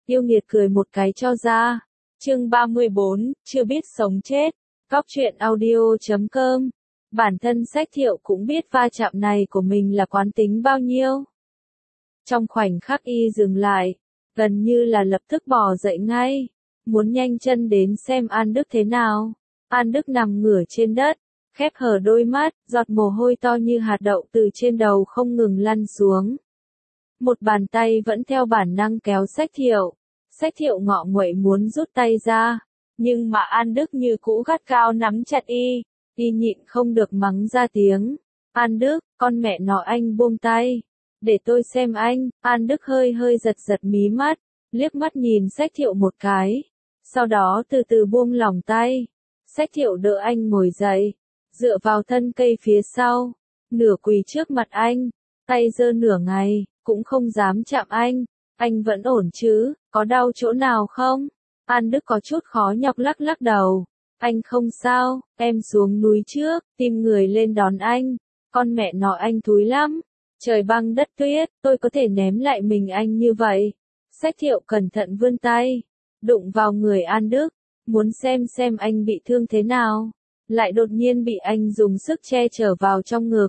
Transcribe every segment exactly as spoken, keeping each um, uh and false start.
yêu nghiệt cười một cái cho ra. Chương ba mươi bốn, chưa biết sống chết. Góc truyện audio chấm com. Bản thân Sách Thiệu cũng biết va chạm này của mình là quán tính bao nhiêu. Trong khoảnh khắc y dừng lại, gần như là lập tức bò dậy ngay, muốn nhanh chân đến xem An Đức thế nào. An Đức nằm ngửa trên đất, khép hờ đôi mắt, giọt mồ hôi to như hạt đậu từ trên đầu không ngừng lăn xuống. Một bàn tay vẫn theo bản năng kéo Sách Thiệu. Sách Thiệu ngọ nguậy muốn rút tay ra, nhưng mà An Đức như cũ gắt gao nắm chặt y, y nhịn không được mắng ra tiếng. An Đức, con mẹ nó anh buông tay, để tôi xem anh. An Đức hơi hơi giật giật mí mắt, liếc mắt nhìn Sách Thiệu một cái, sau đó từ từ buông lỏng tay. Sách Thiệu đỡ anh ngồi dậy, dựa vào thân cây phía sau, nửa quỳ trước mặt anh, tay giơ nửa ngày, cũng không dám chạm anh. Anh vẫn ổn chứ, có đau chỗ nào không? An Đức có chút khó nhọc lắc lắc đầu. Anh không sao, em xuống núi trước, tìm người lên đón anh. Con mẹ nó anh thúi lắm. Trời băng đất tuyết, tôi có thể ném lại mình anh như vậy. Sách Thiệu cẩn thận vươn tay, đụng vào người An Đức, muốn xem xem anh bị thương thế nào. Lại đột nhiên bị anh dùng sức che chở vào trong ngực.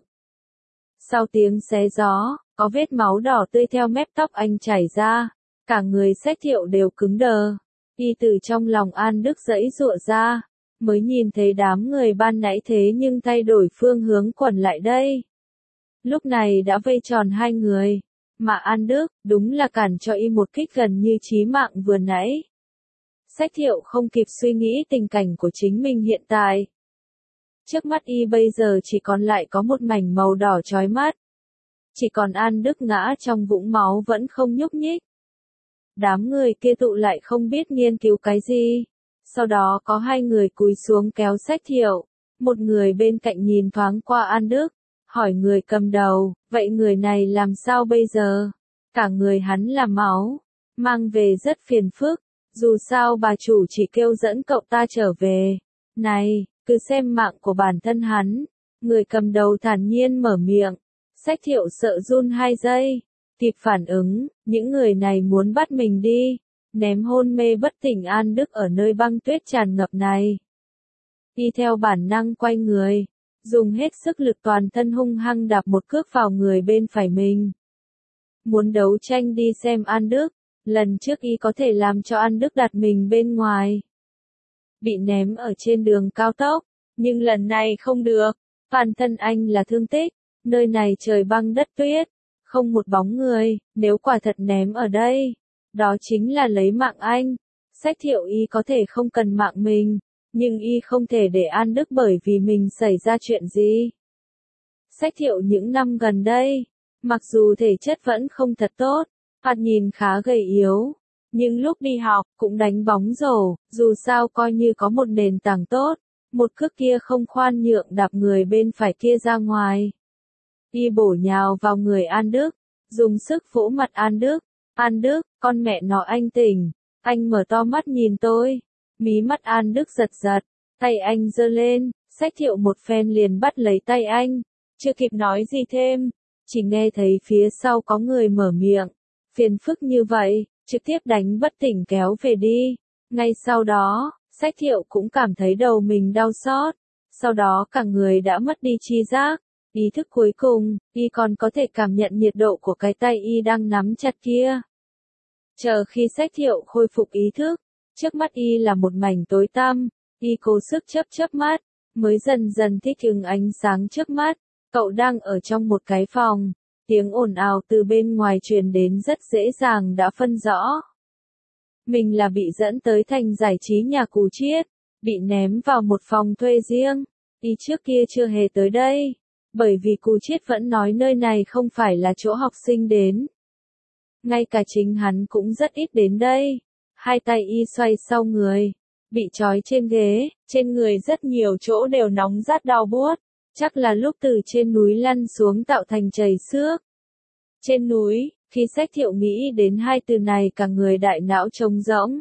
Sau tiếng xé gió, có vết máu đỏ tươi theo mép tóc anh chảy ra, cả người Sách Thiệu đều cứng đờ. Y từ trong lòng An Đức giãy giụa ra, mới nhìn thấy đám người ban nãy thế nhưng thay đổi phương hướng quẩn lại đây. Lúc này đã vây tròn hai người, mà An Đức đúng là cản cho y một kích gần như chí mạng vừa nãy. Sách Thiệu không kịp suy nghĩ tình cảnh của chính mình hiện tại. Trước mắt y bây giờ chỉ còn lại có một mảnh màu đỏ chói mắt. Chỉ còn An Đức ngã trong vũng máu vẫn không nhúc nhích. Đám người kia tụ lại không biết nghiên cứu cái gì. Sau đó có hai người cúi xuống kéo Sách Thiệu. Một người bên cạnh nhìn thoáng qua An Đức, hỏi người cầm đầu, vậy người này làm sao bây giờ? Cả người hắn là máu, mang về rất phiền phức. Dù sao bà chủ chỉ kêu dẫn cậu ta trở về. Này, cứ xem mạng của bản thân hắn. Người cầm đầu thản nhiên mở miệng. Sách Thiệu sợ run hai giây, kịp phản ứng, những người này muốn bắt mình đi, ném hôn mê bất tỉnh An Đức ở nơi băng tuyết tràn ngập này. Y theo bản năng quay người, dùng hết sức lực toàn thân hung hăng đạp một cước vào người bên phải mình. Muốn đấu tranh đi xem An Đức, lần trước y có thể làm cho An Đức đặt mình bên ngoài. Bị ném ở trên đường cao tốc, nhưng lần này không được, bản thân anh là thương tích. Nơi này trời băng đất tuyết, không một bóng người, nếu quả thật ném ở đây, đó chính là lấy mạng anh. Sách Thiệu y có thể không cần mạng mình, nhưng y không thể để An Đức bởi vì mình xảy ra chuyện gì. Sách Thiệu những năm gần đây, mặc dù thể chất vẫn không thật tốt, thoạt nhìn khá gầy yếu, nhưng lúc đi học cũng đánh bóng rổ, dù sao coi như có một nền tảng tốt, một cước kia không khoan nhượng đạp người bên phải kia ra ngoài. Y bổ nhào vào người An Đức, dùng sức vỗ mặt An Đức. An Đức, con mẹ nó anh tỉnh. Anh mở to mắt nhìn tôi. Mí mắt An Đức giật giật, tay anh giơ lên, Sách Thiệu một phen liền bắt lấy tay anh. Chưa kịp nói gì thêm, chỉ nghe thấy phía sau có người mở miệng. Phiền phức như vậy, trực tiếp đánh bất tỉnh kéo về đi. Ngay sau đó, Sách Thiệu cũng cảm thấy đầu mình đau xót. Sau đó cả người đã mất đi tri giác. Ý thức cuối cùng, y còn có thể cảm nhận nhiệt độ của cái tay y đang nắm chặt kia. Chờ khi Sách Thiệu khôi phục ý thức, trước mắt y là một mảnh tối tăm, y cố sức chớp chớp mắt, mới dần dần thích ứng ánh sáng trước mắt. Cậu đang ở trong một cái phòng, tiếng ồn ào từ bên ngoài truyền đến rất dễ dàng đã phân rõ. Mình là bị dẫn tới thành giải trí nhà Cù Chiết, bị ném vào một phòng thuê riêng, y trước kia chưa hề tới đây. Bởi vì Cù Chiết vẫn nói nơi này không phải là chỗ học sinh đến. Ngay cả chính hắn cũng rất ít đến đây. Hai tay y xoay sau người, bị trói trên ghế, trên người rất nhiều chỗ đều nóng rát đau buốt. Chắc là lúc từ trên núi lăn xuống tạo thành chảy xước. Trên núi, khi Sách Thiệu nghĩ đến hai từ này cả người đại não trống rỗng.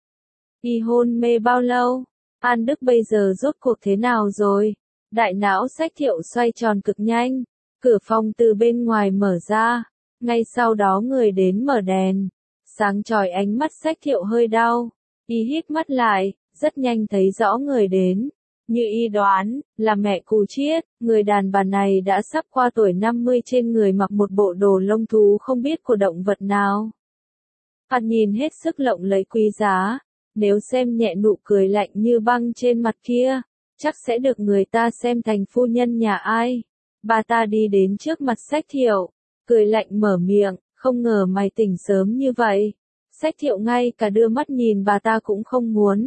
Y hôn mê bao lâu? An Đức bây giờ rốt cuộc thế nào rồi? Đại não Sách Thiệu xoay tròn cực nhanh, cửa phòng từ bên ngoài mở ra, ngay sau đó người đến mở đèn. Sáng chói ánh mắt Sách Thiệu hơi đau, y híp mắt lại, rất nhanh thấy rõ người đến. Như y đoán, là mẹ Cù Chiết, người đàn bà này đã sắp qua tuổi năm mươi, trên người mặc một bộ đồ lông thú không biết của động vật nào. Hắn nhìn hết sức lộng lẫy quý giá, nếu xem nhẹ nụ cười lạnh như băng trên mặt kia, chắc sẽ được người ta xem thành phu nhân nhà ai. Bà ta đi đến trước mặt Sách Thiệu, cười lạnh mở miệng, không ngờ mày tỉnh sớm như vậy. Sách Thiệu ngay cả đưa mắt nhìn bà ta cũng không muốn.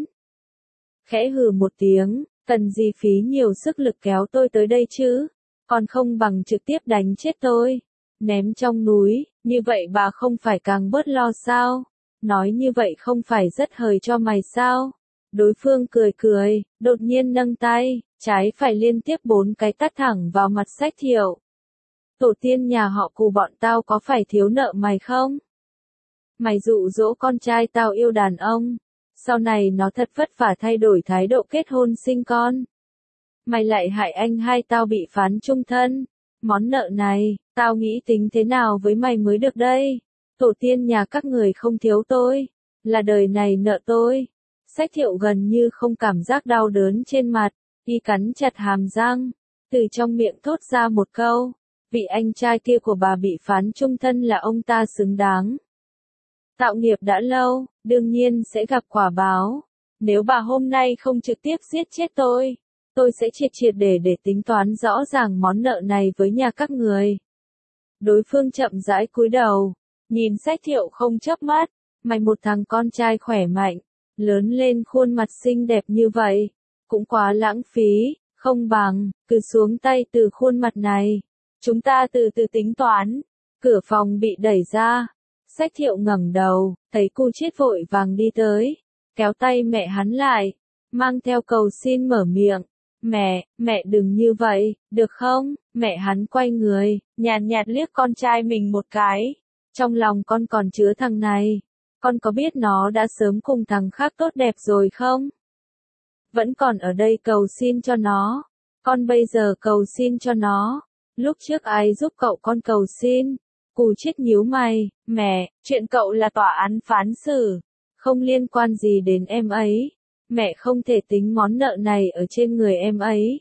Khẽ hừ một tiếng, cần gì phí nhiều sức lực kéo tôi tới đây chứ, còn không bằng trực tiếp đánh chết tôi, ném trong núi, như vậy bà không phải càng bớt lo sao? Nói như vậy không phải rất hời cho mày sao? Đối phương cười cười, đột nhiên nâng tay, trái phải liên tiếp bốn cái tát thẳng vào mặt Sách Thiệu. Tổ tiên nhà họ Cù bọn tao có phải thiếu nợ mày không? Mày dụ dỗ con trai tao yêu đàn ông, sau này nó thật vất vả thay đổi thái độ kết hôn sinh con. Mày lại hại anh hai tao bị phán chung thân. Món nợ này, tao nghĩ tính thế nào với mày mới được đây? Tổ tiên nhà các người không thiếu tôi, là đời này nợ tôi. Sách Thiệu gần như không cảm giác đau đớn trên mặt, y cắn chặt hàm răng, từ trong miệng thốt ra một câu, vị anh trai kia của bà bị phán chung thân là ông ta xứng đáng. Tạo nghiệp đã lâu, đương nhiên sẽ gặp quả báo. Nếu bà hôm nay không trực tiếp giết chết tôi, tôi sẽ triệt triệt để để tính toán rõ ràng món nợ này với nhà các người. Đối phương chậm rãi cúi đầu, nhìn Sách Thiệu không chớp mắt, mày một thằng con trai khỏe mạnh, lớn lên khuôn mặt xinh đẹp như vậy, cũng quá lãng phí, không bằng, cứ xuống tay từ khuôn mặt này. Chúng ta từ từ tính toán. Cửa phòng bị đẩy ra. Sách Thiệu ngẩng đầu, thấy Cù Chiết vội vàng đi tới, kéo tay mẹ hắn lại, mang theo cầu xin mở miệng. Mẹ, mẹ đừng như vậy, được không? Mẹ hắn quay người, nhàn nhạt liếc con trai mình một cái. Trong lòng con còn chứa thằng này. Con có biết nó đã sớm cùng thằng khác tốt đẹp rồi không? Vẫn còn ở đây cầu xin cho nó. Con bây giờ cầu xin cho nó. Lúc trước ai giúp cậu con cầu xin? Cù Chiết nhíu mày, mẹ, chuyện cậu là tòa án phán xử, không liên quan gì đến em ấy. Mẹ không thể tính món nợ này ở trên người em ấy.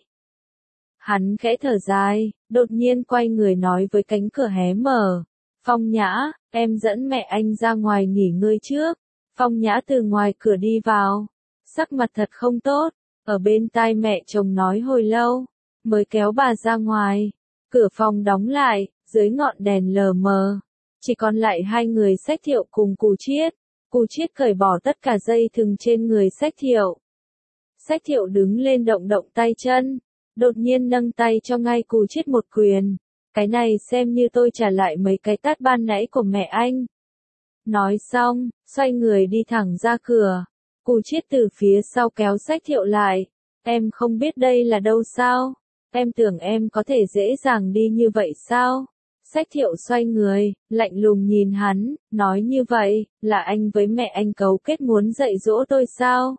Hắn khẽ thở dài, đột nhiên quay người nói với cánh cửa hé mở. Phong Nhã, em dẫn mẹ anh ra ngoài nghỉ ngơi trước. Phong Nhã từ ngoài cửa đi vào, sắc mặt thật không tốt, ở bên tai mẹ chồng nói hồi lâu, mới kéo bà ra ngoài. Cửa phòng đóng lại, dưới ngọn đèn lờ mờ, chỉ còn lại hai người Sách Thiệu cùng Cù Chiết. Cù Chiết cởi bỏ tất cả dây thừng trên người Sách Thiệu. Sách Thiệu đứng lên động động tay chân, đột nhiên nâng tay cho ngay Cù Chiết một quyền. Cái này xem như tôi trả lại mấy cái tát ban nãy của mẹ anh. Nói xong, xoay người đi thẳng ra cửa. Cù Chiết từ phía sau kéo Sách Thiệu lại. Em không biết đây là đâu sao? Em tưởng em có thể dễ dàng đi như vậy sao? Sách Thiệu xoay người, lạnh lùng nhìn hắn, nói như vậy, là anh với mẹ anh cấu kết muốn dạy dỗ tôi sao?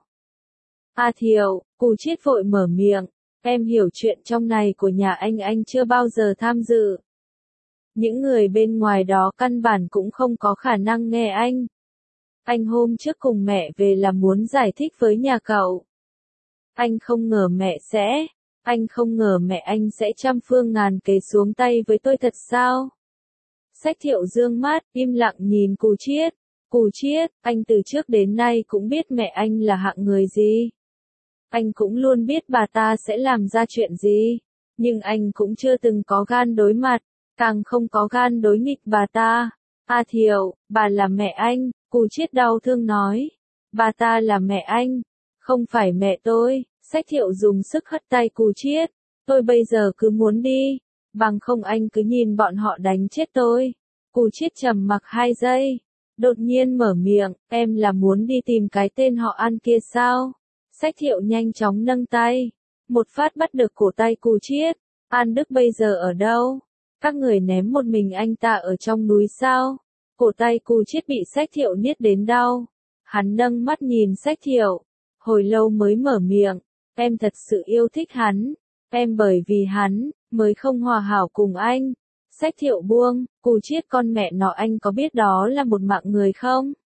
À Thiệu, Cù Chiết vội mở miệng, em hiểu chuyện trong này của nhà anh anh chưa bao giờ tham dự. Những người bên ngoài đó căn bản cũng không có khả năng nghe anh. Anh hôm trước cùng mẹ về là muốn giải thích với nhà cậu. Anh không ngờ mẹ sẽ... Anh không ngờ mẹ anh sẽ trăm phương ngàn kế xuống tay với tôi thật sao? Sách Thiệu dương mắt, im lặng nhìn Cù Chiết. Cù Chiết, anh từ trước đến nay cũng biết mẹ anh là hạng người gì. Anh cũng luôn biết bà ta sẽ làm ra chuyện gì. Nhưng anh cũng chưa từng có gan đối mặt, càng không có gan đối nghịch bà ta. À Thiệu, bà là mẹ anh, Cù Chiết đau thương nói. Bà ta là mẹ anh, không phải mẹ tôi. Sách Thiệu dùng sức hất tay Cù Chiết. Tôi bây giờ cứ muốn đi, bằng không anh cứ nhìn bọn họ đánh chết tôi. Cù Chiết trầm mặc hai giây, đột nhiên mở miệng, em là muốn đi tìm cái tên họ An kia sao? Sách Thiệu nhanh chóng nâng tay, một phát bắt được cổ tay Cù Chiết. An Đức bây giờ ở đâu? Các người ném một mình anh ta ở trong núi sao? Cổ tay Cù Chiết bị Sách Thiệu niết đến đau. Hắn nâng mắt nhìn Sách Thiệu, hồi lâu mới mở miệng. Em thật sự yêu thích hắn, em bởi vì hắn, mới không hòa hảo cùng anh. Sách Thiệu buông, Cù Chiết con mẹ nó anh có biết đó là một mạng người không?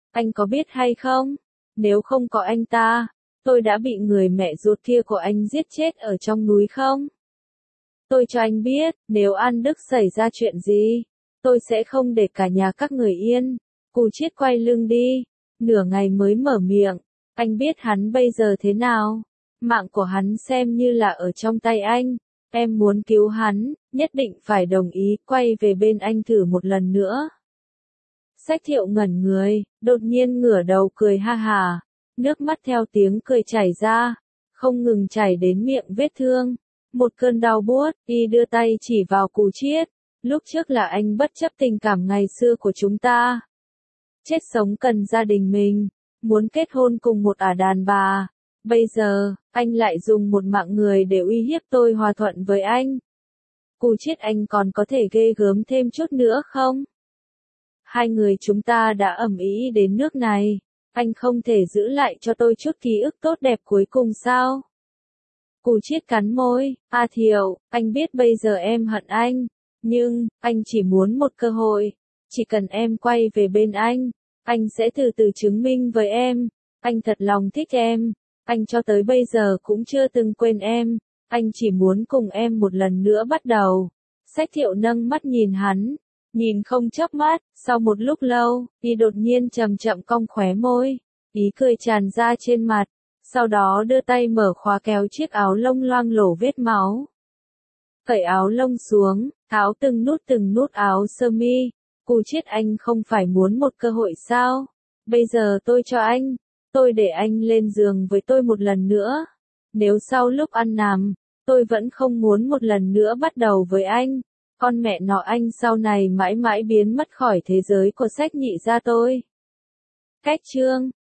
Anh có biết hay không? Nếu không có anh ta, tôi đã bị người mẹ ruột kia của anh giết chết ở trong núi không? Tôi cho anh biết, nếu An Đức xảy ra chuyện gì, tôi sẽ không để cả nhà các người yên. Cù Chiết quay lưng đi, nửa ngày mới mở miệng, anh biết hắn bây giờ thế nào? Mạng của hắn xem như là ở trong tay anh, em muốn cứu hắn, nhất định phải đồng ý quay về bên anh thử một lần nữa. Sách Thiệu ngẩn người, đột nhiên ngửa đầu cười ha hà, nước mắt theo tiếng cười chảy ra, không ngừng chảy đến miệng vết thương. Một cơn đau buốt, y đưa tay chỉ vào Cù Chiết, lúc trước là anh bất chấp tình cảm ngày xưa của chúng ta. Chết sống cần gia đình mình, muốn kết hôn cùng một ả đàn bà. Bây giờ, anh lại dùng một mạng người để uy hiếp tôi hòa thuận với anh. Cù Chiết, anh còn có thể ghê gớm thêm chút nữa không? Hai người chúng ta đã ầm ĩ đến nước này, anh không thể giữ lại cho tôi chút ký ức tốt đẹp cuối cùng sao? Cù Chiết cắn môi, A Thiệu, anh biết bây giờ em hận anh, nhưng, anh chỉ muốn một cơ hội, chỉ cần em quay về bên anh, anh sẽ từ từ chứng minh với em, anh thật lòng thích em, anh cho tới bây giờ cũng chưa từng quên em, anh chỉ muốn cùng em một lần nữa bắt đầu. Sách Thiệu nâng mắt nhìn hắn, nhìn không chớp mắt, sau một lúc lâu, y đột nhiên chậm chậm cong khóe môi, ý cười tràn ra trên mặt. Sau đó đưa tay mở khóa kéo chiếc áo lông loang lổ vết máu. Cởi áo lông xuống, tháo từng nút từng nút áo sơ mi. Cù Chiết, anh không phải muốn một cơ hội sao? Bây giờ tôi cho anh, tôi để anh lên giường với tôi một lần nữa. Nếu sau lúc ăn nằm, tôi vẫn không muốn một lần nữa bắt đầu với anh, con mẹ nó anh sau này mãi mãi biến mất khỏi thế giới của Sách Nhị gia tôi. Cách chương